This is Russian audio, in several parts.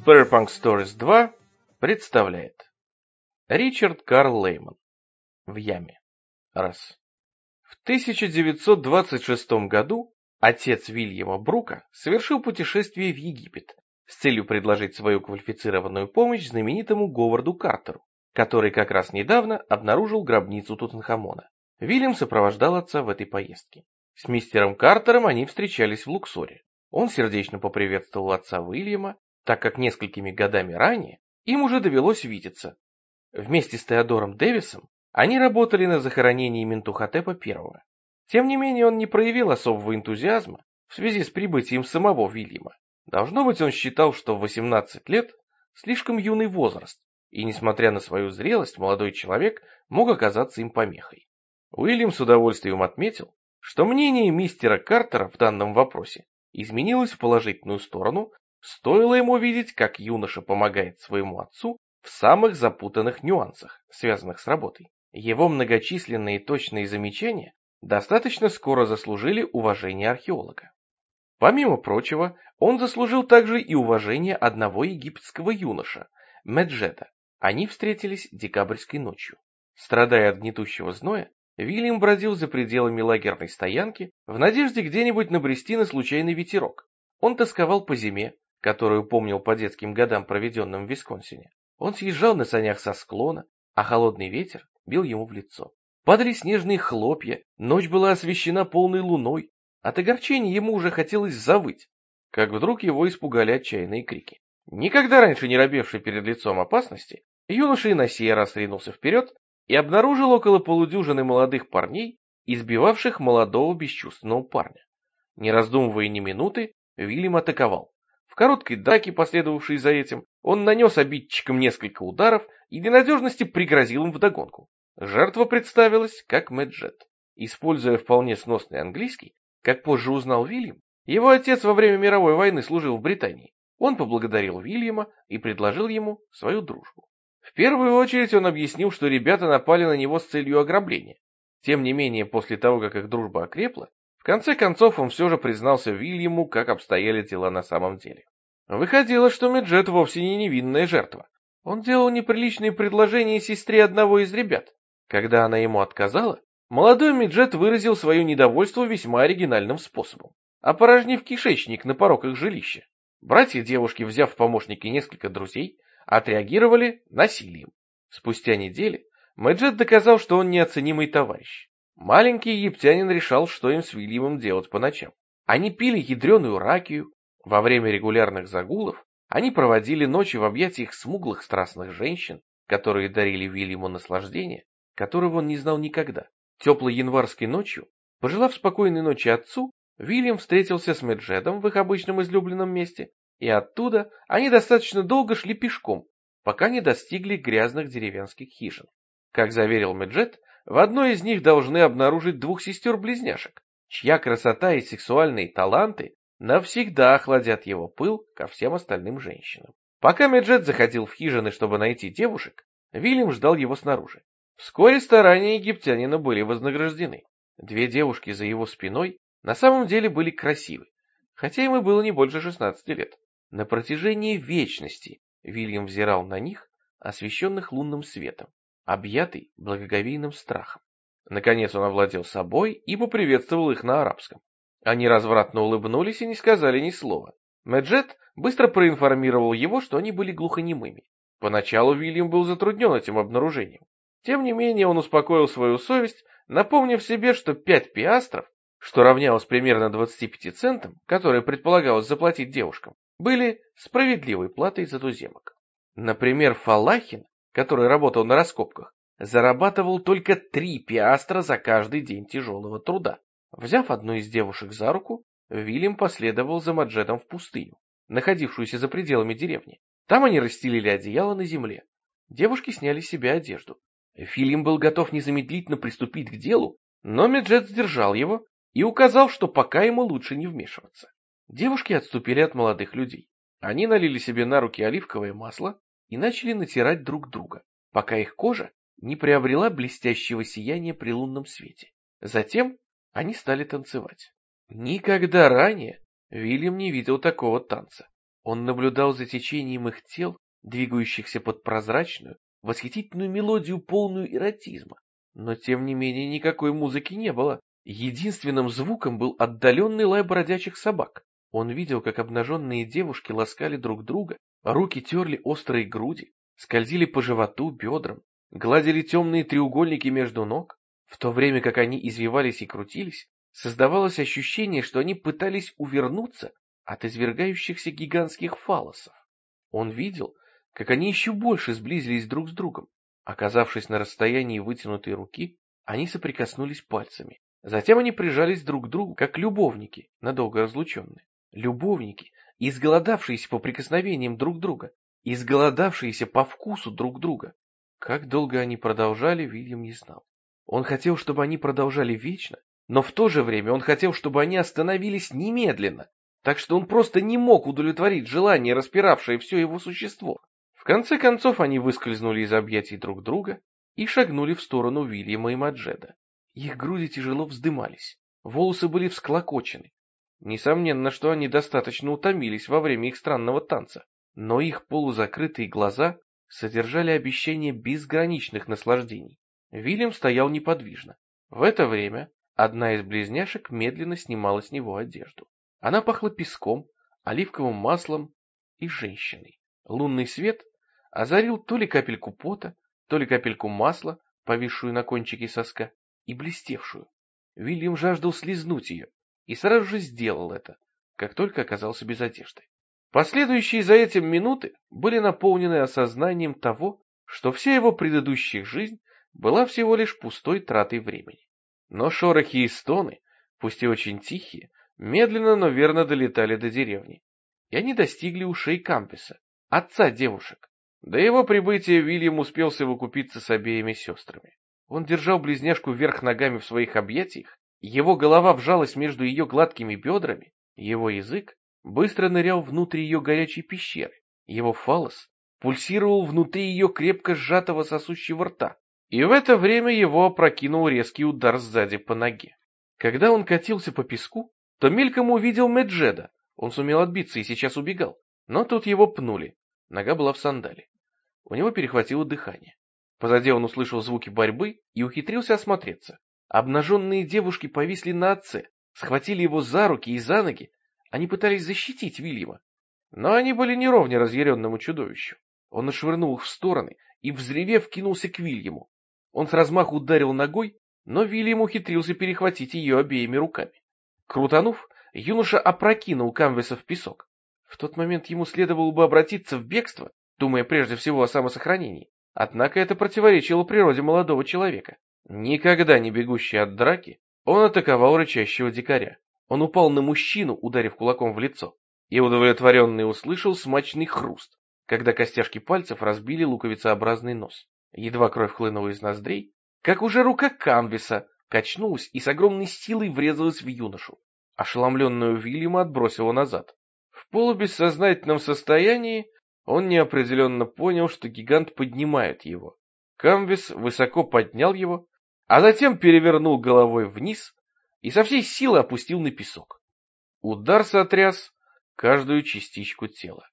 Cyberpunk Stories 2 представляет Ричард Карл Лейман. В яме. Раз. В 1926 году отец Вильяма Брука совершил путешествие в Египет с целью предложить свою квалифицированную помощь знаменитому Говарду Картеру, который как раз недавно обнаружил гробницу Тутанхамона. Вильям сопровождал отца в этой поездке. С мистером Картером они встречались в Луксоре. Он сердечно поприветствовал отца Уильяма, так как несколькими годами ранее им уже довелось видеться. Вместе с Теодором Дэвисом они работали на захоронении Ментухотепа I. Тем не менее, он не проявил особого энтузиазма в связи с прибытием самого Вильяма. Должно быть, он считал, что в 18 лет слишком юный возраст, и, несмотря на свою зрелость, молодой человек мог оказаться им помехой. Уильям с удовольствием отметил, что мнение мистера Картера в данном вопросе изменилось в положительную сторону, стоило ему видеть, как юноша помогает своему отцу в самых запутанных нюансах, связанных с работой. Его многочисленные точные замечания достаточно скоро заслужили уважение археолога. Помимо прочего, он заслужил также и уважение одного египетского юноша, Меджета. Они встретились декабрьской ночью. Страдая от гнетущего зноя, Вильям бродил за пределами лагерной стоянки в надежде где-нибудь набрести на случайный ветерок. Он тосковал по зиме, которую помнил по детским годам, проведенным в Висконсине. Он съезжал на санях со склона, а холодный ветер бил ему в лицо. Падали снежные хлопья, ночь была освещена полной луной. От огорчения ему уже хотелось завыть, как вдруг его испугали отчаянные крики. Никогда раньше не робевший перед лицом опасности, юноша и на сей раз ринулся вперед и обнаружил около полудюжины молодых парней, избивавших молодого бесчувственного парня. Не раздумывая ни минуты, Вильям атаковал. В короткой драке, последовавшей за этим, он нанес обидчикам несколько ударов и для надежности пригрозил им вдогонку. Жертва представилась как Меджет. Используя вполне сносный английский, как позже узнал Вильям, его отец во время мировой войны служил в Британии. Он поблагодарил Вильяма и предложил ему свою дружбу. В первую очередь он объяснил, что ребята напали на него с целью ограбления. Тем не менее, после того, как их дружба окрепла, в конце концов он все же признался Вильяму, как обстояли дела на самом деле. Выходило, что Меджет вовсе не невинная жертва. Он делал неприличные предложения сестре одного из ребят. Когда она ему отказала, молодой Меджет выразил свое недовольство весьма оригинальным способом, опорожнив кишечник на порог их жилища. Братья девушки, взяв в помощники несколько друзей, отреагировали насилием. Спустя недели Меджет доказал, что он неоценимый товарищ. Маленький египтянин решал, что им с Вильямом делать по ночам. Они пили ядреную ракию. Во время регулярных загулов они проводили ночи в объятиях смуглых страстных женщин, которые дарили Вильяму наслаждение, которого он не знал никогда. Теплой январской ночью, пожелав спокойной ночи отцу, Вильям встретился с Меджетом в их обычном излюбленном месте, и оттуда они достаточно долго шли пешком, пока не достигли грязных деревенских хижин. Как заверил Меджет, в одной из них должны обнаружить двух сестер-близняшек, чья красота и сексуальные таланты навсегда охладят его пыл ко всем остальным женщинам. Пока Меджет заходил в хижины, чтобы найти девушек, Вильям ждал его снаружи. Вскоре старания египтянина были вознаграждены. Две девушки за его спиной на самом деле были красивы, хотя им и было не больше 16 лет. На протяжении вечности Вильям взирал на них, освещенных лунным светом, объятый благоговейным страхом. Наконец он овладел собой и поприветствовал их на арабском. Они развратно улыбнулись и не сказали ни слова. Меджет быстро проинформировал его, что они были глухонемыми. Поначалу Вильям был затруднен этим обнаружением. Тем не менее он успокоил свою совесть, напомнив себе, что 5 пиастров, что равнялось примерно 25 центам, которые предполагалось заплатить девушкам, были справедливой платой за туземок. Например, Фалахин, который работал на раскопках, зарабатывал только 3 пиастра за каждый день тяжелого труда. Взяв одну из девушек за руку, Вильям последовал за Меджетом в пустыню, находившуюся за пределами деревни. Там они расстелили одеяло на земле. Девушки сняли с себя одежду. Вильям был готов незамедлительно приступить к делу, но Меджет сдержал его и указал, что пока ему лучше не вмешиваться. Девушки отступили от молодых людей. Они налили себе на руки оливковое масло и начали натирать друг друга, пока их кожа не приобрела блестящего сияния при лунном свете. Затем они стали танцевать. Никогда ранее Вильям не видел такого танца. Он наблюдал за течением их тел, двигающихся под прозрачную, восхитительную мелодию, полную эротизма. Но тем не менее никакой музыки не было. Единственным звуком был отдаленный лай бродячих собак. Он видел, как обнаженные девушки ласкали друг друга, руки терли острые груди, скользили по животу, бедрам, гладили темные треугольники между ног. В то время как они извивались и крутились, создавалось ощущение, что они пытались увернуться от извергающихся гигантских фаллосов. Он видел, как они еще больше сблизились друг с другом. Оказавшись на расстоянии вытянутой руки, они соприкоснулись пальцами. Затем они прижались друг к другу, как любовники, надолго разлученные. Любовники, изголодавшиеся по прикосновениям друг друга, изголодавшиеся по вкусу друг друга. Как долго они продолжали, Вильям не знал. Он хотел, чтобы они продолжали вечно, но в то же время он хотел, чтобы они остановились немедленно, так что он просто не мог удовлетворить желание, распиравшее все его существо. В конце концов они выскользнули из объятий друг друга и шагнули в сторону Вильяма и Маджеда. Их груди тяжело вздымались, волосы были всклокочены. Несомненно, что они достаточно утомились во время их странного танца, но их полузакрытые глаза содержали обещание безграничных наслаждений. Вильям стоял неподвижно. В это время одна из близняшек медленно снимала с него одежду. Она пахла песком, оливковым маслом и женщиной. Лунный свет озарил то ли капельку пота, то ли капельку масла, повисшую на кончике соска, и блестевшую. Вильям жаждал слизнуть ее, и сразу же сделал это, как только оказался без одежды. Последующие за этим минуты были наполнены осознанием того, что вся его предыдущая жизнь была всего лишь пустой тратой времени. Но шорохи и стоны, пусть и очень тихие, медленно, но верно долетали до деревни, и они достигли ушей Камвиса, отца девушек. До его прибытия Вильям успел совокупиться с обеими сестрами. Он держал близняшку вверх ногами в своих объятиях, его голова вжалась между ее гладкими бедрами, его язык быстро нырял внутрь ее горячей пещеры, его фаллос пульсировал внутри ее крепко сжатого сосущего рта, и в это время его опрокинул резкий удар сзади по ноге. Когда он катился по песку, то мельком увидел Меджеда. Он сумел отбиться и сейчас убегал, но тут его пнули, нога была в сандале. У него перехватило дыхание. Позади он услышал звуки борьбы и ухитрился осмотреться. Обнаженные девушки повисли на отце, схватили его за руки и за ноги. Они пытались защитить Вильяма, но они были неровня разъяренному чудовищу. Он отшвырнул их в стороны и, взревев, кинулся к Вильяму. Он с размаху ударил ногой, но Вильям ухитрился перехватить ее обеими руками. Крутанув, юноша опрокинул Камвиса в песок. В тот момент ему следовало бы обратиться в бегство, думая прежде всего о самосохранении. Однако это противоречило природе молодого человека. Никогда не бегущий от драки, он атаковал рычащего дикаря. Он упал на мужчину, ударив кулаком в лицо, и удовлетворенный услышал смачный хруст, когда костяшки пальцев разбили луковицеобразный нос. Едва кровь хлынула из ноздрей, как уже рука Камвиса качнулась и с огромной силой врезалась в юношу. Ошеломленную Вильяма отбросило назад. В полубессознательном состоянии он неопределенно понял, что гигант поднимает его. Камвис высоко поднял его, а затем перевернул головой вниз и со всей силы опустил на песок. Удар сотряс каждую частичку тела.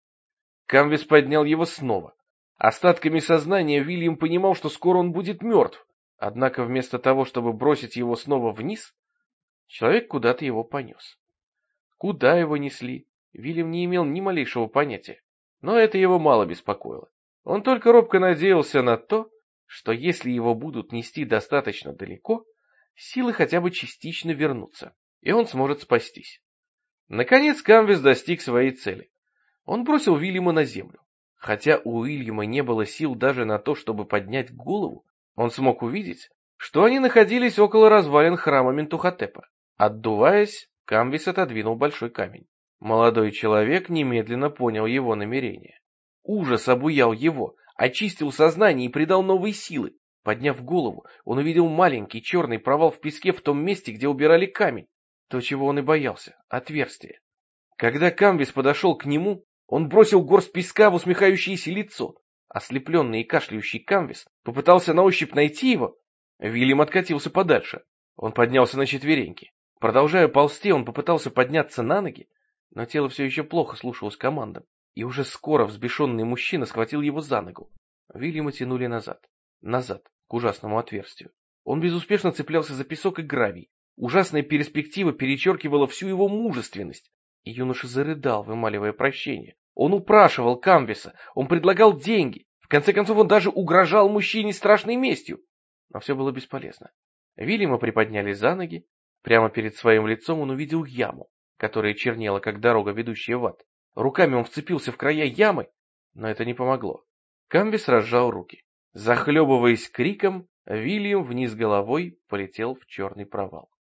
Камвис поднял его снова. Остатками сознания Вильям понимал, что скоро он будет мертв, однако вместо того, чтобы бросить его снова вниз, человек куда-то его понес. Куда его несли, Вильям не имел ни малейшего понятия, но это его мало беспокоило. Он только робко надеялся на то, что если его будут нести достаточно далеко, силы хотя бы частично вернутся, и он сможет спастись. Наконец Камвис достиг своей цели. Он бросил Вильяма на землю. Хотя у Уильяма не было сил даже на то, чтобы поднять голову, он смог увидеть, что они находились около развалин храма Ментухотепа. Отдуваясь, Камвис отодвинул большой камень. Молодой человек немедленно понял его намерение. Ужас обуял его, очистил сознание и придал новые силы. Подняв голову, он увидел маленький черный провал в песке в том месте, где убирали камень. То, чего он и боялся — отверстие. Когда Камвис подошел к нему, он бросил горсть песка в усмехающееся лицо. Ослепленный и кашляющий Камвис попытался на ощупь найти его. Вильям откатился подальше. Он поднялся на четвереньки. Продолжая ползти, он попытался подняться на ноги, но тело все еще плохо слушалось командам, и уже скоро взбешенный мужчина схватил его за ногу. Вильяма тянули назад, к ужасному отверстию. Он безуспешно цеплялся за песок и гравий. Ужасная перспектива перечеркивала всю его мужественность. И юноша зарыдал, вымаливая прощение. Он упрашивал Камбиса, он предлагал деньги. В конце концов, он даже угрожал мужчине страшной местью. Но все было бесполезно. Вильяма приподняли за ноги. Прямо перед своим лицом он увидел яму, которая чернела, как дорога, ведущая в ад. Руками он вцепился в края ямы, но это не помогло. Камбис разжал руки. Захлебываясь криком, Вильям вниз головой полетел в черный провал.